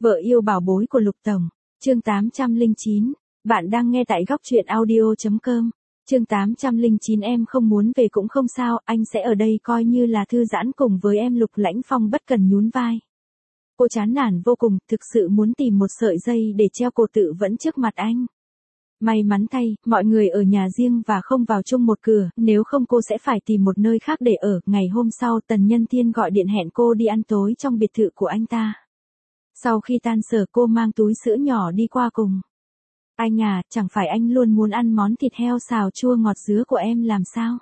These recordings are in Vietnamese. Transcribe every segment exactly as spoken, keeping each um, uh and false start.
Vợ yêu bảo bối của Lục Tổng, chương tám trăm lẻ chín. Bạn đang nghe tại góc truyện audio chấm com. Chương tám trăm lẻ chín. Em không muốn về cũng không sao, anh sẽ ở đây coi như là thư giãn cùng với em. Lục Lãnh Phong bất cần nhún vai. Cô chán nản vô cùng, thực sự muốn tìm một sợi dây để treo cổ tự vẫn trước mặt anh. May mắn thay, mọi người ở nhà riêng và không vào chung một cửa, nếu không cô sẽ phải tìm một nơi khác để ở. Ngày hôm sau Tần Nhân Thiên gọi điện hẹn cô đi ăn tối trong biệt thự của anh ta. Sau khi tan sở cô mang túi sữa nhỏ đi qua cùng. Anh à, chẳng phải anh luôn muốn ăn món thịt heo xào chua ngọt dứa của em làm sao?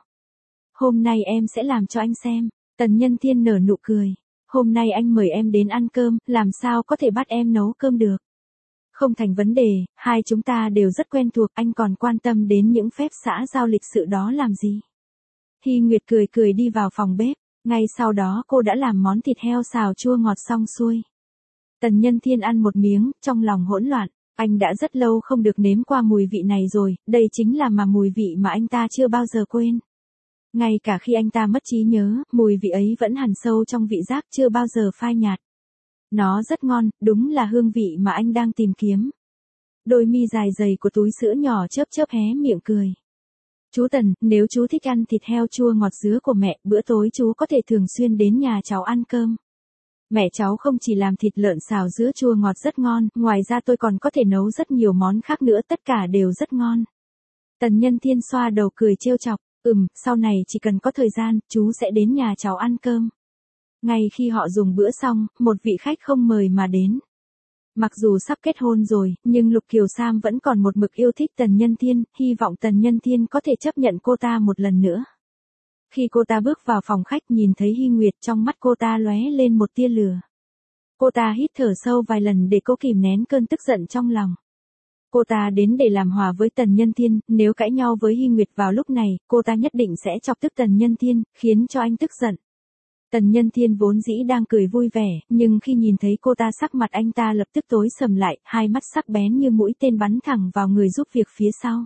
Hôm nay em sẽ làm cho anh xem. Tần Nhân Thiên nở nụ cười. Hôm nay anh mời em đến ăn cơm, làm sao có thể bắt em nấu cơm được? Không thành vấn đề, hai chúng ta đều rất quen thuộc, anh còn quan tâm đến những phép xã giao lịch sự đó làm gì? Hy Nguyệt cười cười đi vào phòng bếp, ngay sau đó cô đã làm món thịt heo xào chua ngọt xong xuôi. Tần Nhân Thiên ăn một miếng, trong lòng hỗn loạn, anh đã rất lâu không được nếm qua mùi vị này rồi, đây chính là mà mùi vị mà anh ta chưa bao giờ quên. Ngay cả khi anh ta mất trí nhớ, mùi vị ấy vẫn hằn sâu trong vị giác chưa bao giờ phai nhạt. Nó rất ngon, đúng là hương vị mà anh đang tìm kiếm. Đôi mi dài dày của túi sữa nhỏ chớp chớp hé miệng cười. Chú Tần, nếu chú thích ăn thịt heo chua ngọt dứa của mẹ, bữa tối chú có thể thường xuyên đến nhà cháu ăn cơm. Mẹ cháu không chỉ làm thịt lợn xào dứa chua ngọt rất ngon, ngoài ra tôi còn có thể nấu rất nhiều món khác nữa, tất cả đều rất ngon. Tần Nhân Thiên xoa đầu cười trêu chọc, ừm, sau này chỉ cần có thời gian, chú sẽ đến nhà cháu ăn cơm. Ngay khi họ dùng bữa xong, một vị khách không mời mà đến. Mặc dù sắp kết hôn rồi, nhưng Lục Kiều Sam vẫn còn một mực yêu thích Tần Nhân Thiên, hy vọng Tần Nhân Thiên có thể chấp nhận cô ta một lần nữa. Khi cô ta bước vào phòng khách nhìn thấy Hy Nguyệt, trong mắt cô ta lóe lên một tia lửa. Cô ta hít thở sâu vài lần để cố kìm nén cơn tức giận trong lòng. Cô ta đến để làm hòa với Tần Nhân Thiên, nếu cãi nhau với Hy Nguyệt vào lúc này, cô ta nhất định sẽ chọc tức Tần Nhân Thiên, khiến cho anh tức giận. Tần Nhân Thiên vốn dĩ đang cười vui vẻ, nhưng khi nhìn thấy cô ta sắc mặt anh ta lập tức tối sầm lại, hai mắt sắc bén như mũi tên bắn thẳng vào người giúp việc phía sau.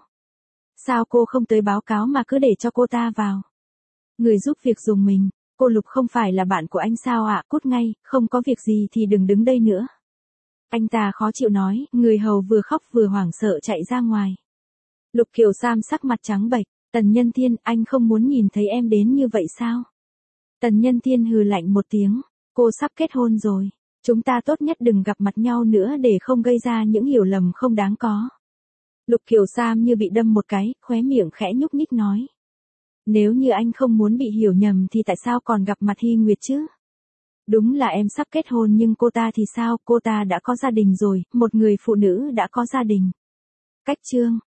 Sao cô không tới báo cáo mà cứ để cho cô ta vào? Người giúp việc dùng mình, cô Lục không phải là bạn của anh sao ạ? Cút ngay, không có việc gì thì đừng đứng đây nữa. Anh ta khó chịu nói, người hầu vừa khóc vừa hoảng sợ chạy ra ngoài. Lục Kiều Sam sắc mặt trắng bệch, Tần Nhân Thiên, anh không muốn nhìn thấy em đến như vậy sao? Tần Nhân Thiên hừ lạnh một tiếng, cô sắp kết hôn rồi, chúng ta tốt nhất đừng gặp mặt nhau nữa để không gây ra những hiểu lầm không đáng có. Lục Kiều Sam như bị đâm một cái, khóe miệng khẽ nhúc nhích nói. Nếu như anh không muốn bị hiểu nhầm thì tại sao còn gặp mặt Hy Nguyệt chứ? Đúng là em sắp kết hôn nhưng cô ta thì sao, cô ta đã có gia đình rồi, một người phụ nữ đã có gia đình. Cách chương.